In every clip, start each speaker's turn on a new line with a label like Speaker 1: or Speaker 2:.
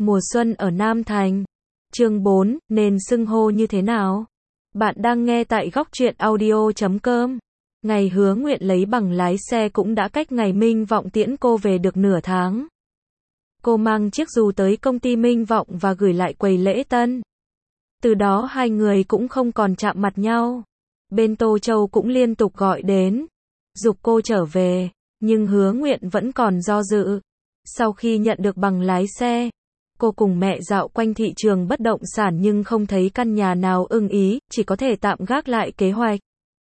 Speaker 1: Mùa xuân ở Nam Thành. Chương 4, nên xưng hô như thế nào? Bạn đang nghe tại góc truyện audio.com. Ngày hứa nguyện lấy bằng lái xe cũng đã cách ngày Minh Vọng tiễn cô về được nửa tháng. Cô mang chiếc dù tới công ty Minh Vọng và gửi lại quầy lễ tân. Từ đó hai người cũng không còn chạm mặt nhau. Bên Tô Châu cũng liên tục gọi đến, giục cô trở về, nhưng hứa nguyện vẫn còn do dự. Sau khi nhận được bằng lái xe, cô cùng mẹ dạo quanh thị trường bất động sản nhưng không thấy căn nhà nào ưng ý, chỉ có thể tạm gác lại kế hoạch.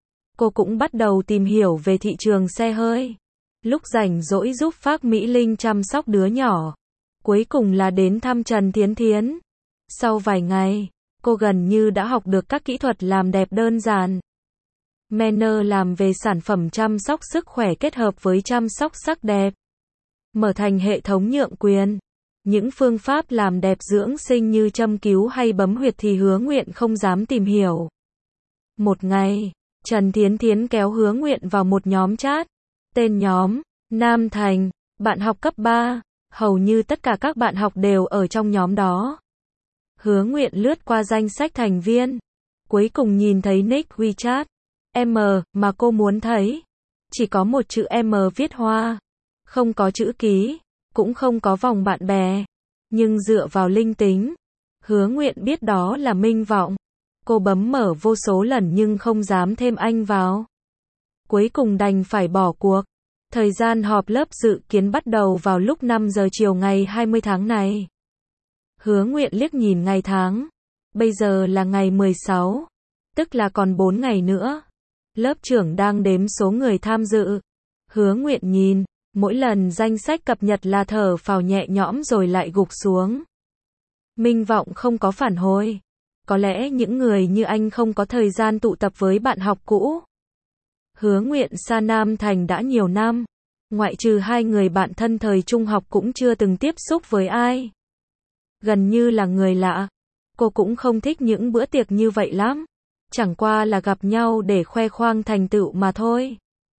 Speaker 1: Cô cũng bắt đầu tìm hiểu về thị trường xe hơi. Lúc rảnh rỗi giúp Phác Mỹ Linh chăm sóc đứa nhỏ. Cuối cùng là đến thăm Trần Thiến Thiến. Sau vài ngày, cô gần như đã học được các kỹ thuật làm đẹp đơn giản. Manner làm về sản phẩm chăm sóc sức khỏe kết hợp với chăm sóc sắc đẹp. Mở thành hệ thống nhượng quyền. Những phương pháp làm đẹp dưỡng sinh như châm cứu hay bấm huyệt thì hứa nguyện không dám tìm hiểu. Một ngày, Trần Thiến Thiến kéo hứa nguyện vào một nhóm chat. Tên nhóm, Nam Thành, bạn học cấp 3. Hầu như tất cả các bạn học đều ở trong nhóm đó. Hứa nguyện lướt qua danh sách thành viên. Cuối cùng nhìn thấy nick WeChat M mà cô muốn thấy. Chỉ có một chữ M viết hoa. Không có chữ ký. Cũng không có vòng bạn bè. Nhưng dựa vào linh tính, hứa nguyện biết đó là Minh Vọng. Cô bấm mở vô số lần nhưng không dám thêm anh vào. Cuối cùng đành phải bỏ cuộc. Thời gian họp lớp dự kiến bắt đầu vào lúc 5 giờ chiều ngày 20 tháng này. Hứa nguyện liếc nhìn ngày tháng. Bây giờ là ngày 16. Tức là còn 4 ngày nữa. Lớp trưởng đang đếm số người tham dự. Hứa nguyện nhìn. Mỗi lần danh sách cập nhật là thở phào nhẹ nhõm rồi lại gục xuống. Minh Vọng không có phản hồi. Có lẽ những người như anh không có thời gian tụ tập với bạn học cũ. Hứa nguyện xa Nam Thành đã nhiều năm. Ngoại trừ hai người bạn thân thời trung học cũng chưa từng tiếp xúc với ai. Gần như là người lạ. Cô cũng không thích những bữa tiệc như vậy lắm. Chẳng qua là gặp nhau để khoe khoang thành tựu mà thôi.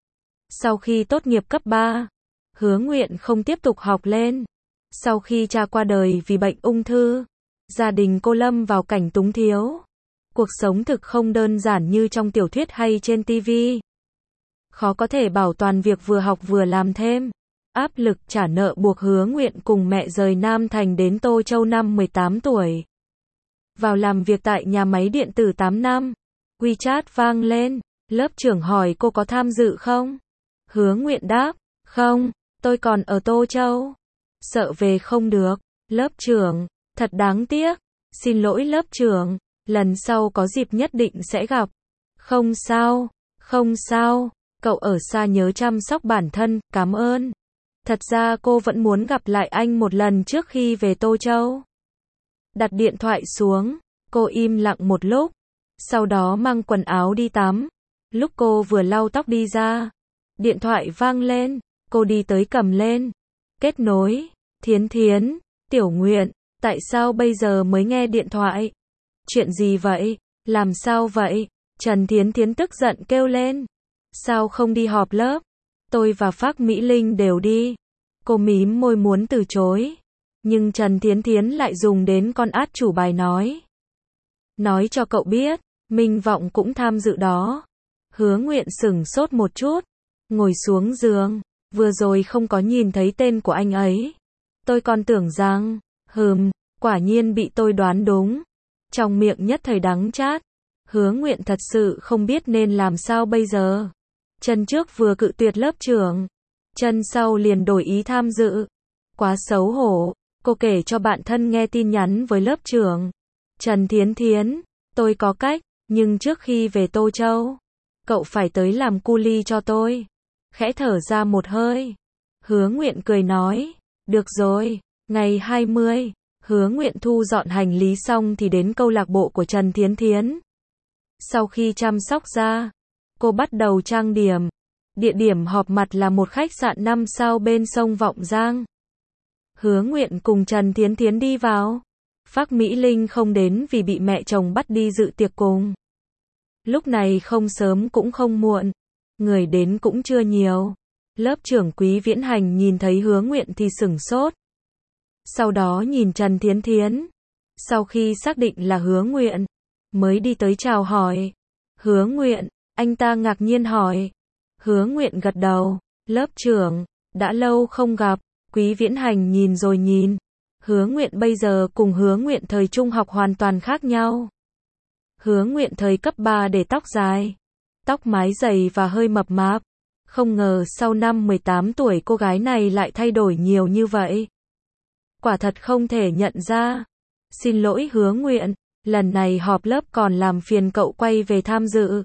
Speaker 1: Sau khi tốt nghiệp cấp 3, hứa nguyện không tiếp tục học lên. Sau khi cha qua đời vì bệnh ung thư, gia đình cô lâm vào cảnh túng thiếu. Cuộc sống thực không đơn giản như trong tiểu thuyết hay trên TV. Khó có thể bảo toàn việc vừa học vừa làm thêm. Áp lực trả nợ buộc hứa nguyện cùng mẹ rời Nam Thành đến Tô Châu năm 18 tuổi. Vào làm việc tại nhà máy điện tử 8 năm. WeChat vang lên. Lớp trưởng hỏi cô có tham dự không? Hứa nguyện đáp, không, tôi còn ở Tô Châu. Sợ về không được. Lớp trưởng, thật đáng tiếc. Xin lỗi lớp trưởng, lần sau có dịp nhất định sẽ gặp. Không sao, không sao, cậu ở xa nhớ chăm sóc bản thân, cảm ơn. Thật ra cô vẫn muốn gặp lại anh một lần trước khi về Tô Châu. Đặt điện thoại xuống, cô im lặng một lúc. Sau đó mang quần áo đi tắm. Lúc cô vừa lau tóc đi ra, điện thoại vang lên, cô đi tới cầm lên. Kết nối, Thiến Thiến, Tiểu Nguyện, tại sao bây giờ mới nghe điện thoại? Chuyện gì vậy? Làm sao vậy? Trần Thiến Thiến tức giận kêu lên. Sao không đi họp lớp? Tôi và Phác Mỹ Linh đều đi. Cô mím môi muốn từ chối. Nhưng Trần Thiến Thiến lại dùng đến con át chủ bài nói. Nói cho cậu biết, Minh Vọng cũng tham dự đó. Hứa nguyện sửng sốt một chút. Ngồi xuống giường. Vừa rồi không có nhìn thấy tên của anh ấy. Tôi còn tưởng rằng, quả nhiên bị tôi đoán đúng. Trong miệng nhất thời đắng chát. Hứa nguyện thật sự không biết nên làm sao bây giờ. Chân trước vừa cự tuyệt lớp trưởng. Chân sau liền đổi ý tham dự. Quá xấu hổ. Cô kể cho bạn thân nghe tin nhắn với lớp trưởng. Trần Thiến Thiến, tôi có cách, nhưng trước khi về Tô Châu, cậu phải tới làm cu li cho tôi. Khẽ thở ra một hơi. Hứa nguyện cười nói. Được rồi, ngày 20, hứa nguyện thu dọn hành lý xong thì đến câu lạc bộ của Trần Thiến Thiến. Sau khi chăm sóc da, cô bắt đầu trang điểm. Địa điểm họp mặt là một khách sạn 5 sao bên sông Vọng Giang. Hứa nguyện cùng Trần Thiến Thiến đi vào. Phác Mỹ Linh không đến vì bị mẹ chồng bắt đi dự tiệc cùng. Lúc này không sớm cũng không muộn. Người đến cũng chưa nhiều. Lớp trưởng Quý Viễn Hành nhìn thấy hứa nguyện thì sửng sốt. sau đó nhìn Trần Thiến Thiến. Sau khi xác định là Hứa Nguyện, mới đi tới chào hỏi. Hứa Nguyện, anh ta ngạc nhiên hỏi. Hứa Nguyện gật đầu. Lớp trưởng, đã lâu không gặp. Quý Viễn Hành nhìn rồi nhìn. Hứa Nguyện bây giờ cùng Hứa Nguyện thời trung học hoàn toàn khác nhau. Hứa Nguyện thời cấp 3 để tóc dài, tóc mái dày và hơi mập mạp. Không ngờ sau năm 18 tuổi cô gái này lại thay đổi nhiều như vậy. Quả thật không thể nhận ra. Xin lỗi Hứa Nguyện, lần này họp lớp còn làm phiền cậu quay về tham dự.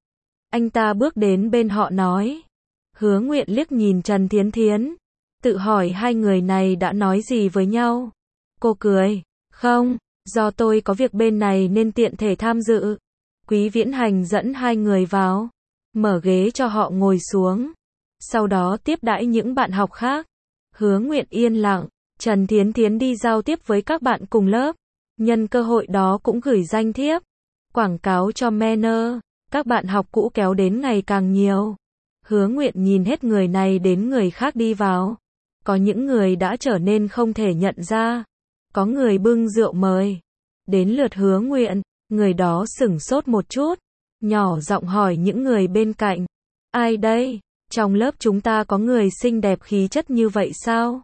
Speaker 1: Anh ta bước đến bên họ nói. Hứa Nguyện liếc nhìn Trần Thiến Thiến, tự hỏi hai người này đã nói gì với nhau. Cô cười, không, do tôi có việc bên này nên tiện thể tham dự. Quý Viễn Hành dẫn hai người vào, mở ghế cho họ ngồi xuống, sau đó tiếp đãi những bạn học khác. Hứa Nguyện yên lặng, Trần Thiến Thiến đi giao tiếp với các bạn cùng lớp, nhân cơ hội đó cũng gửi danh thiếp, quảng cáo cho Manner. Các bạn học cũ kéo đến ngày càng nhiều. Hứa Nguyện nhìn hết người này đến người khác đi vào. Có những người đã trở nên không thể nhận ra. Có người bưng rượu mời. Đến lượt Hứa Nguyện, người đó sửng sốt một chút, nhỏ giọng hỏi những người bên cạnh. Ai đây? Trong lớp chúng ta có người xinh đẹp khí chất như vậy sao?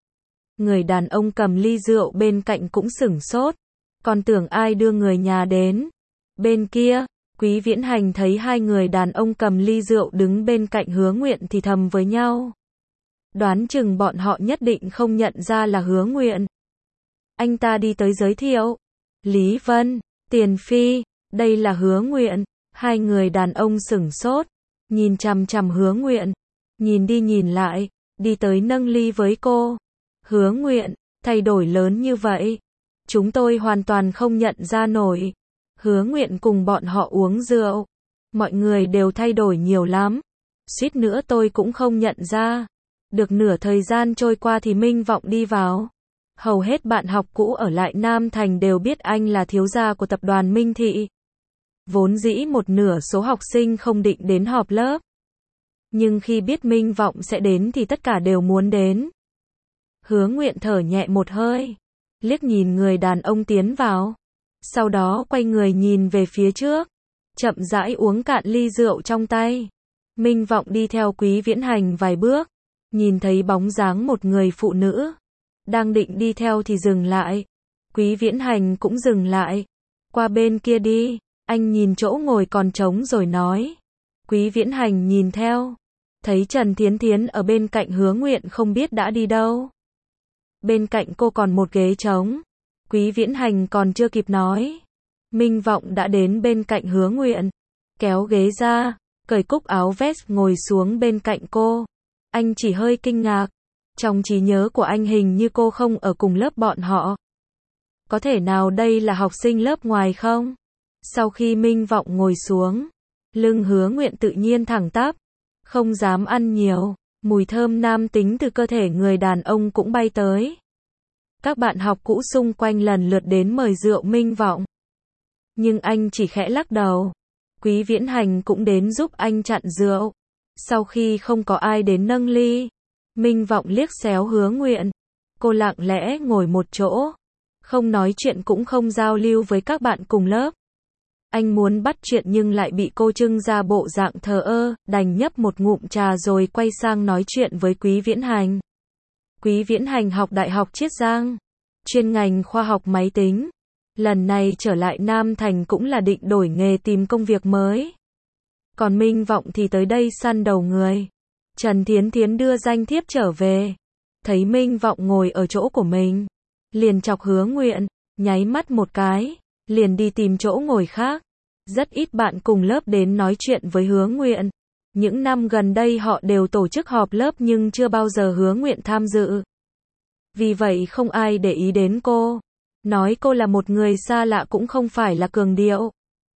Speaker 1: Người đàn ông cầm ly rượu bên cạnh cũng sửng sốt. Còn tưởng ai đưa người nhà đến. Bên kia, Quý Viễn Hành thấy hai người đàn ông cầm ly rượu đứng bên cạnh Hứa Nguyện thì thầm với nhau. Đoán chừng bọn họ nhất định không nhận ra là Hứa Nguyện. Anh ta đi tới giới thiệu. Lý Vân, Tiền Phi, đây là Hứa Nguyện. Hai người đàn ông sửng sốt, nhìn chằm chằm Hứa Nguyện, nhìn đi nhìn lại, đi tới nâng ly với cô. Hứa Nguyện, thay đổi lớn như vậy, chúng tôi hoàn toàn không nhận ra nổi. Hứa Nguyện cùng bọn họ uống rượu, mọi người đều thay đổi nhiều lắm, suýt nữa tôi cũng không nhận ra. Được nửa thời gian trôi qua thì Minh Vọng đi vào. Hầu hết bạn học cũ ở lại Nam Thành đều biết anh là thiếu gia của tập đoàn Minh Thị. Vốn dĩ một nửa số học sinh không định đến họp lớp, nhưng khi biết Minh Vọng sẽ đến thì tất cả đều muốn đến. Hứa Nguyện thở nhẹ một hơi, liếc nhìn người đàn ông tiến vào, sau đó quay người nhìn về phía trước, chậm rãi uống cạn ly rượu trong tay. Minh Vọng đi theo Quý Viễn Hành vài bước, nhìn thấy bóng dáng một người phụ nữ, đang định đi theo thì dừng lại. Quý Viễn Hành cũng dừng lại. Qua bên kia đi, anh nhìn chỗ ngồi còn trống rồi nói. Quý Viễn Hành nhìn theo, thấy Trần Thiến Thiến ở bên cạnh Hứa Nguyện không biết đã đi đâu. Bên cạnh cô còn một ghế trống. Quý Viễn Hành còn chưa kịp nói, Minh Vọng đã đến bên cạnh Hứa Nguyện, kéo ghế ra, cởi cúc áo vest ngồi xuống bên cạnh cô. Anh chỉ hơi kinh ngạc, trong trí nhớ của anh hình như cô không ở cùng lớp bọn họ. Có thể nào đây là học sinh lớp ngoài không? Sau khi Minh Vọng ngồi xuống, lưng Hứa Nguyện tự nhiên thẳng tắp, không dám ăn nhiều, mùi thơm nam tính từ cơ thể người đàn ông cũng bay tới. Các bạn học cũ xung quanh lần lượt đến mời rượu Minh Vọng, nhưng anh chỉ khẽ lắc đầu. Quý Viễn Hành cũng đến giúp anh chặn rượu. Sau khi không có ai đến nâng ly, Minh Vọng liếc xéo Hứa Nguyện. Cô lặng lẽ ngồi một chỗ, không nói chuyện cũng không giao lưu với các bạn cùng lớp. Anh muốn bắt chuyện nhưng lại bị cô trưng ra bộ dạng thờ ơ, đành nhấp một ngụm trà rồi quay sang nói chuyện với Quý Viễn Hành. Quý Viễn Hành học Đại học Chiết Giang, chuyên ngành khoa học máy tính. Lần này trở lại Nam Thành cũng là định đổi nghề tìm công việc mới. Còn Minh Vọng thì tới đây săn đầu người. Trần Thiến Thiến đưa danh thiếp trở về, thấy Minh Vọng ngồi ở chỗ của mình, liền chọc Hứa Nguyện, nháy mắt một cái, liền đi tìm chỗ ngồi khác. Rất ít bạn cùng lớp đến nói chuyện với Hứa Nguyện. Những năm gần đây họ đều tổ chức họp lớp nhưng chưa bao giờ Hứa Nguyện tham dự. Vì vậy không ai để ý đến cô. Nói cô là một người xa lạ cũng không phải là cường điệu.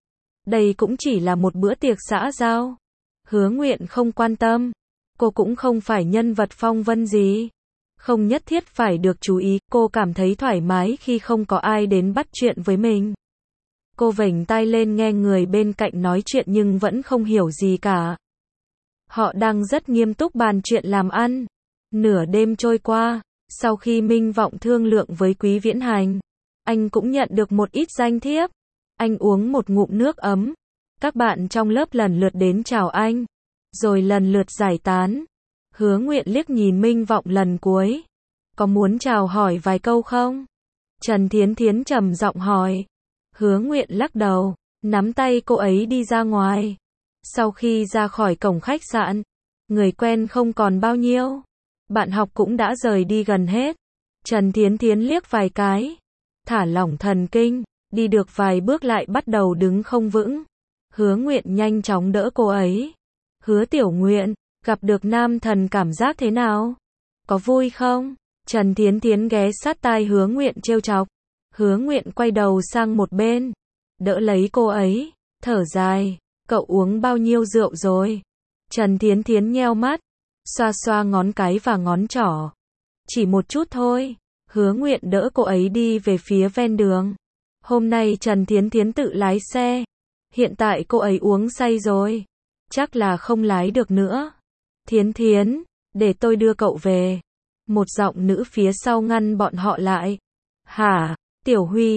Speaker 1: Đây cũng chỉ là một bữa tiệc xã giao. Hứa Nguyện không quan tâm. Cô cũng không phải nhân vật phong vân gì. Không nhất thiết phải được chú ý. Cô cảm thấy thoải mái khi không có ai đến bắt chuyện với mình. Cô vểnh tai lên nghe người bên cạnh nói chuyện nhưng vẫn không hiểu gì cả. Họ đang rất nghiêm túc bàn chuyện làm ăn. Nửa đêm trôi qua, Sau khi Minh Vọng thương lượng với Quý Viễn Hành, anh cũng nhận được một ít danh thiếp. Anh uống một ngụm nước ấm. Các bạn trong lớp lần lượt đến chào anh, rồi lần lượt giải tán. Hứa Nguyện liếc nhìn Minh Vọng lần cuối. Có muốn chào hỏi vài câu không? Trần Thiến Thiến trầm giọng hỏi. Hứa Nguyện lắc đầu, nắm tay cô ấy đi ra ngoài. Sau khi ra khỏi cổng khách sạn, người quen không còn bao nhiêu. Bạn học cũng đã rời đi gần hết. Trần Thiến Thiến liếc vài cái, thả lỏng thần kinh, đi được vài bước lại bắt đầu đứng không vững. Hứa Nguyện nhanh chóng đỡ cô ấy. Hứa Tiểu Nguyện, gặp được nam thần cảm giác thế nào? Có vui không? Trần Thiến Thiến ghé sát tai Hứa Nguyện trêu chọc. Hứa Nguyện quay đầu sang một bên, đỡ lấy cô ấy, thở dài. Cậu uống bao nhiêu rượu rồi? Trần Thiến Thiến nheo mắt, xoa xoa ngón cái và ngón trỏ. Chỉ một chút thôi. Hứa Nguyện đỡ cô ấy đi về phía ven đường. Hôm nay Trần Thiến Thiến tự lái xe. Hiện tại cô ấy uống say rồi, chắc là không lái được nữa. Thiến Thiến, để tôi đưa cậu về. Một giọng nữ phía sau ngăn bọn họ lại. Hả? Tiểu Huy,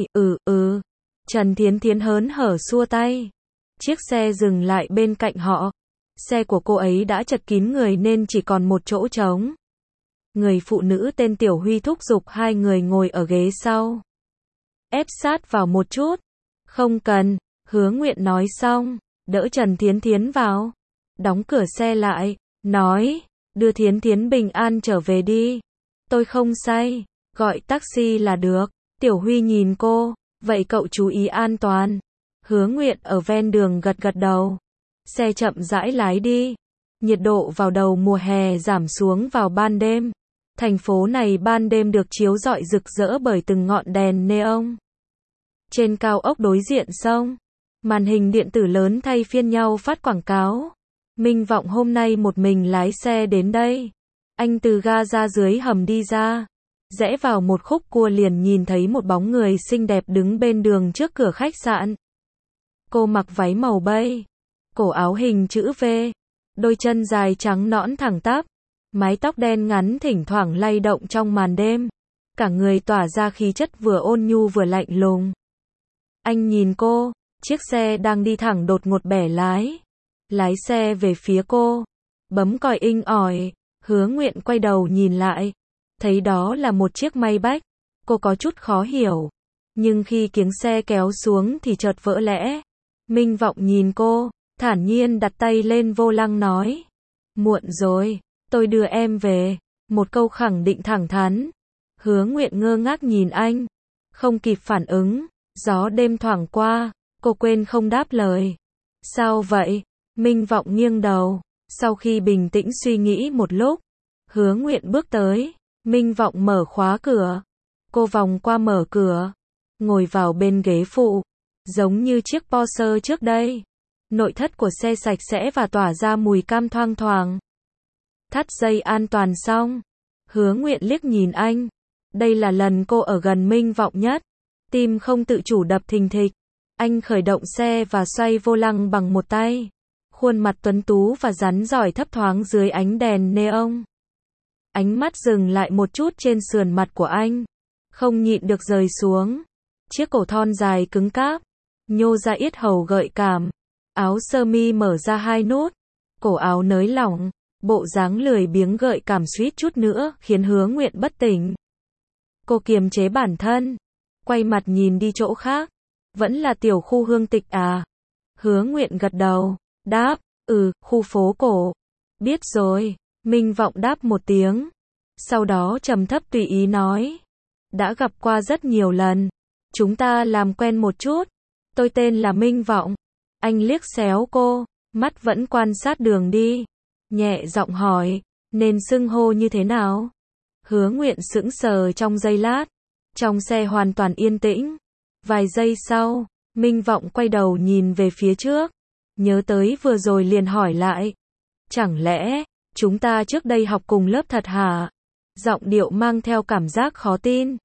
Speaker 1: Trần Thiến Thiến hớn hở xua tay. Chiếc xe dừng lại bên cạnh họ. Xe của cô ấy đã chật kín người nên chỉ còn một chỗ trống. Người phụ nữ tên Tiểu Huy thúc giục hai người ngồi ở ghế sau. Ép sát vào một chút. Không cần. Hứa Nguyện nói xong, đỡ Trần Thiến Thiến vào. Đóng cửa xe lại, nói, đưa Thiến Thiến bình an trở về đi. Tôi không say, gọi taxi là được. Tiểu Huy nhìn cô, vậy cậu chú ý an toàn. Hứa Nguyện ở ven đường gật gật đầu. Xe chậm rãi lái đi. Nhiệt độ vào đầu mùa hè giảm xuống vào ban đêm. Thành phố này ban đêm được chiếu rọi rực rỡ bởi từng ngọn đèn neon. Trên cao ốc đối diện sông, màn hình điện tử lớn thay phiên nhau phát quảng cáo. Minh Vọng hôm nay một mình lái xe đến đây. Anh từ ga ra dưới hầm đi ra, rẽ vào một khúc cua liền nhìn thấy một bóng người xinh đẹp đứng bên đường trước cửa khách sạn. Cô mặc váy màu bay, cổ áo hình chữ V, đôi chân dài trắng nõn thẳng tắp, mái tóc đen ngắn thỉnh thoảng lay động trong màn đêm. Cả người tỏa ra khí chất vừa ôn nhu vừa lạnh lùng. Anh nhìn cô, chiếc xe đang đi thẳng đột ngột bẻ lái. Lái xe về phía cô, bấm còi inh ỏi. Hứa Nguyện quay đầu nhìn lại, thấy đó là một chiếc Maybach. Cô có chút khó hiểu, nhưng khi kiếng xe kéo xuống thì chợt vỡ lẽ. Minh Vọng nhìn cô, thản nhiên đặt tay lên vô lăng nói. Muộn rồi, tôi đưa em về. Một câu khẳng định thẳng thắn. Hứa Nguyện ngơ ngác nhìn anh, không kịp phản ứng. Gió đêm thoảng qua, cô quên không đáp lời. Sao vậy? Minh Vọng nghiêng đầu. Sau khi bình tĩnh suy nghĩ một lúc, Hứa Nguyện bước tới. Minh Vọng mở khóa cửa. Cô vòng qua mở cửa, ngồi vào bên ghế phụ, giống như chiếc Porsche trước đây. Nội thất của xe sạch sẽ và tỏa ra mùi cam thoang thoảng. Thắt dây an toàn xong, Hứa Nguyện liếc nhìn anh. Đây là lần cô ở gần Minh Vọng nhất. Tim không tự chủ đập thình thịch. Anh khởi động xe và xoay vô lăng bằng một tay. Khuôn mặt tuấn tú và rắn rỏi thấp thoáng dưới ánh đèn neon. Ánh mắt dừng lại một chút trên sườn mặt của anh, không nhịn được rời xuống. Chiếc cổ thon dài cứng cáp, nhô ra yết hầu gợi cảm. Áo sơ mi mở ra hai nút, cổ áo nới lỏng, bộ dáng lười biếng gợi cảm suýt chút nữa khiến Hứa Nguyện bất tỉnh. Cô kiềm chế bản thân, quay mặt nhìn đi chỗ khác. Vẫn là tiểu khu Hương Tịch à? Hứa Nguyện gật đầu, đáp, khu phố cổ. Biết rồi. Minh Vọng đáp một tiếng. Sau đó trầm thấp tùy ý nói. Đã gặp qua rất nhiều lần. Chúng ta làm quen một chút. Tôi tên là Minh Vọng. Anh liếc xéo cô, mắt vẫn quan sát đường đi. Nhẹ giọng hỏi, nên xưng hô như thế nào? Hứa Nguyện sững sờ trong giây lát. Trong xe hoàn toàn yên tĩnh. Vài giây sau, Minh Vọng quay đầu nhìn về phía trước. Nhớ tới vừa rồi liền hỏi lại. Chẳng lẽ, chúng ta trước đây học cùng lớp thật hả? Giọng điệu mang theo cảm giác khó tin.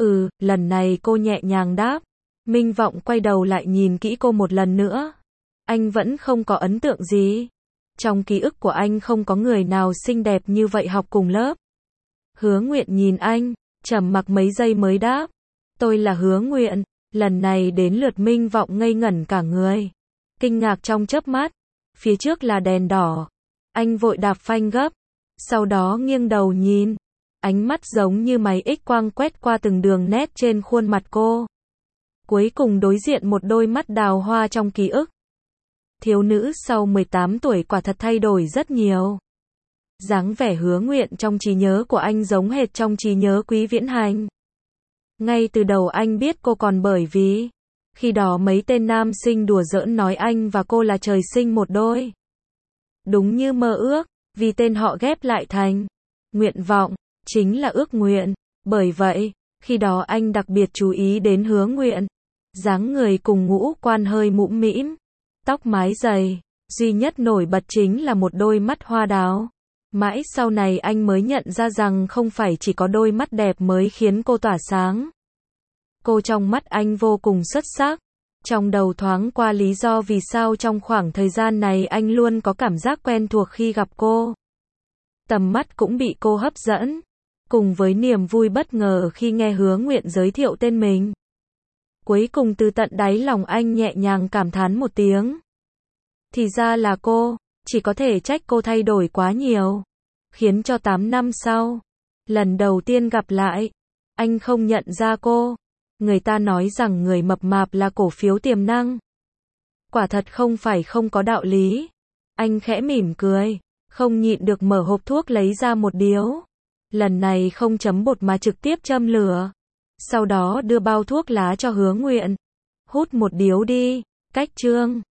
Speaker 1: Lần này cô nhẹ nhàng đáp. Minh Vọng quay đầu lại nhìn kỹ cô một lần nữa. Anh vẫn không có ấn tượng gì. Trong ký ức của anh không có người nào xinh đẹp như vậy học cùng lớp. Hứa Nguyện nhìn anh, trầm mặc mấy giây mới đáp. Tôi là Hứa Nguyện. Lần này đến lượt Minh Vọng ngây ngẩn cả người. Kinh ngạc trong chớp mắt. Phía trước là đèn đỏ. Anh vội đạp phanh gấp. Sau đó nghiêng đầu nhìn. Ánh mắt giống như máy X quang quét qua từng đường nét trên khuôn mặt cô. Cuối cùng đối diện một đôi mắt đào hoa trong ký ức. Thiếu nữ sau 18 tuổi quả thật thay đổi rất nhiều. Dáng vẻ Hứa Nguyện trong trí nhớ của anh giống hệt trong trí nhớ Quý Viễn Hành. Ngay từ đầu anh biết cô còn bởi vì khi đó mấy tên nam sinh đùa giỡn nói anh và cô là trời sinh một đôi. Đúng như mơ ước, vì tên họ ghép lại thành nguyện vọng, chính là ước nguyện. Bởi vậy, khi đó anh đặc biệt chú ý đến Hứa Nguyện. Dáng người cùng ngũ quan hơi mũm mĩm, tóc mái dày, duy nhất nổi bật chính là một đôi mắt hoa đào. Mãi sau này anh mới nhận ra rằng không phải chỉ có đôi mắt đẹp mới khiến cô tỏa sáng. Cô trong mắt anh vô cùng xuất sắc. Trong đầu thoáng qua lý do vì sao trong khoảng thời gian này anh luôn có cảm giác quen thuộc khi gặp cô. Tầm mắt cũng bị cô hấp dẫn, cùng với niềm vui bất ngờ khi nghe Hứa Nguyện giới thiệu tên mình. Cuối cùng từ tận đáy lòng anh nhẹ nhàng cảm thán một tiếng. Thì ra là cô, chỉ có thể trách cô thay đổi quá nhiều. Khiến cho 8 năm sau, lần đầu tiên gặp lại, anh không nhận ra cô. Người ta nói rằng người mập mạp là cổ phiếu tiềm năng. Quả thật không phải không có đạo lý. Anh khẽ mỉm cười, không nhịn được mở hộp thuốc lấy ra một điếu. Lần này không chấm bột mà trực tiếp châm lửa. Sau đó đưa bao thuốc lá cho Hứa Nguyện. Hút một điếu đi, cách chương.